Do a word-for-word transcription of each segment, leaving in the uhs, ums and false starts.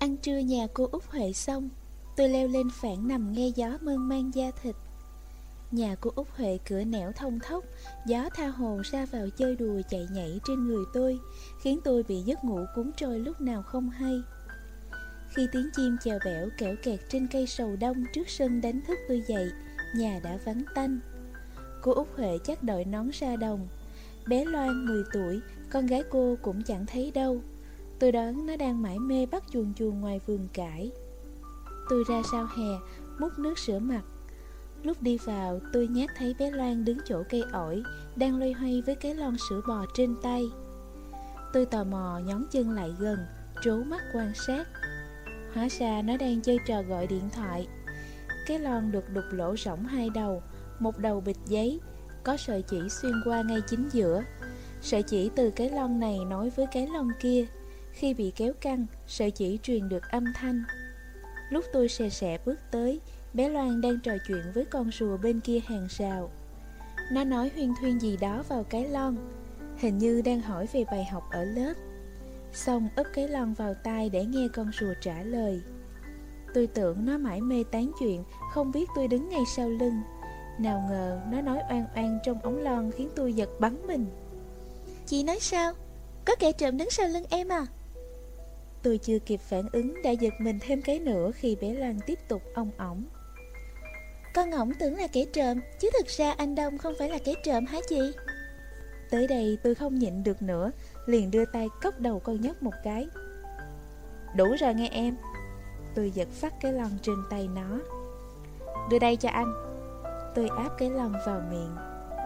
Ăn trưa nhà cô Út Huệ xong, tôi leo lên phản nằm nghe gió mơn man da thịt. Nhà cô Út Huệ cửa nẻo thông thốc, gió tha hồ ra vào chơi đùa chạy nhảy trên người tôi, khiến tôi bị giấc ngủ cuốn trôi lúc nào không hay. Khi tiếng chim chèo bẻo kẽo kẹt trên cây sầu đông trước sân đánh thức tôi dậy, nhà đã vắng tanh. Cô Út Huệ chắc đội nón ra đồng. Bé Loan mười tuổi, con gái cô cũng chẳng thấy đâu. Tôi đoán nó đang mải mê bắt chuồn chuồn ngoài vườn cải. Tôi ra sau hè, múc nước rửa mặt. Lúc đi vào, tôi nhát thấy bé Loan đứng chỗ cây ổi, đang loay hoay với cái lon sữa bò trên tay. Tôi tò mò nhón chân lại gần, trố mắt quan sát. Hóa ra nó đang chơi trò gọi điện thoại. Cái lon được đục lỗ rỗng hai đầu, một đầu bịch giấy, có sợi chỉ xuyên qua ngay chính giữa. Sợi chỉ từ cái lon này nối với cái lon kia. Khi bị kéo căng, sợi chỉ truyền được âm thanh. Lúc tôi xè xè bước tới, bé Loan đang trò chuyện với con rùa bên kia hàng rào. Nó nói huyên thuyên gì đó vào cái lon, hình như đang hỏi về bài học ở lớp. Xong úp cái lon vào tai để nghe con rùa trả lời. Tôi tưởng nó mải mê tán chuyện, không biết tôi đứng ngay sau lưng. Nào ngờ nó nói oan oan trong ống lon khiến tôi giật bắn mình. Chị nói sao? Có kẻ trộm đứng sau lưng em à? Tôi chưa kịp phản ứng đã giật mình thêm cái nữa khi bé Loan tiếp tục ong ỏng. Con ổng tưởng là kẻ trộm, chứ thực ra anh Đông không phải là kẻ trộm hả chị? Tới đây tôi không nhịn được nữa, liền đưa tay cốc đầu con nhóc một cái. Đủ rồi nghe em. Tôi giật phắt cái lon trên tay nó. Đưa đây cho anh. Tôi áp cái lon vào miệng.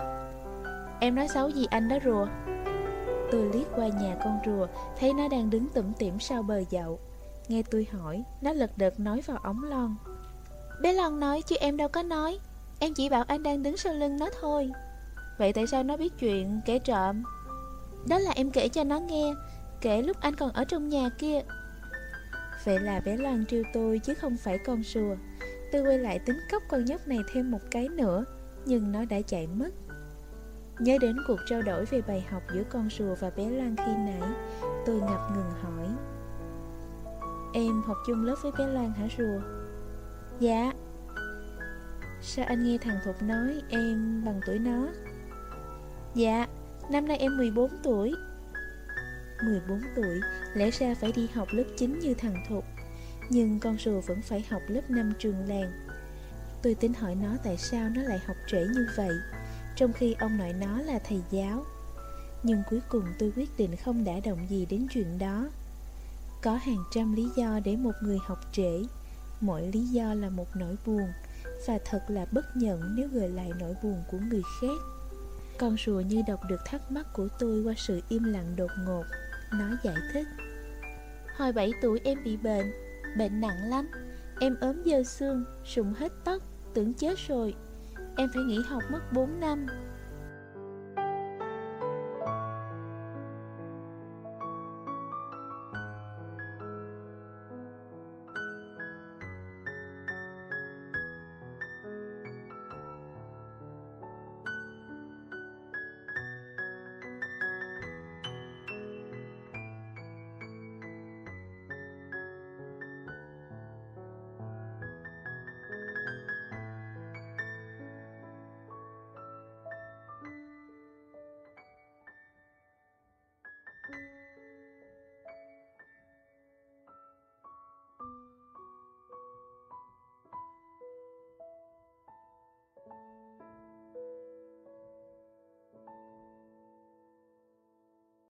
Em nói xấu gì anh đó rùa? Tôi liếc qua nhà con rùa, thấy nó đang đứng tủm tỉm sau bờ dậu. Nghe tôi hỏi, nó lật đật nói vào ống lon. Bé Lon nói chứ em đâu có nói. Em chỉ bảo anh đang đứng sau lưng nó thôi. Vậy tại sao nó biết chuyện kẻ trộm? Đó là em kể cho nó nghe, kể lúc anh còn ở trong nhà kia. Vậy là bé Loan trêu tôi chứ không phải con rùa. Tôi quay lại tính cốc con nhóc này thêm một cái nữa, nhưng nó đã chạy mất. Nhớ đến cuộc trao đổi về bài học giữa con rùa và bé Loan khi nãy, tôi ngập ngừng hỏi. Em học chung lớp với bé Loan hả rùa? Dạ. Sao anh nghe thằng Thục nói em bằng tuổi nó? Dạ, năm nay em mười bốn tuổi. mười bốn tuổi, lẽ ra phải đi học lớp chín như thằng Thục. Nhưng con rùa vẫn phải học lớp năm trường làng. Tôi tính hỏi nó tại sao nó lại học trễ như vậy, trong khi ông nội nó là thầy giáo. Nhưng cuối cùng tôi quyết định không đả động gì đến chuyện đó. Có hàng trăm lý do để một người học trễ. Mỗi lý do là một nỗi buồn, và thật là bất nhẫn nếu gợi lại nỗi buồn của người khác. Con rùa như đọc được thắc mắc của tôi qua sự im lặng đột ngột. Nó giải thích. Hồi bảy tuổi em bị bệnh, bệnh nặng lắm. Em ốm dơ xương, sụn hết tóc, tưởng chết rồi. Em phải nghỉ học mất bốn năm.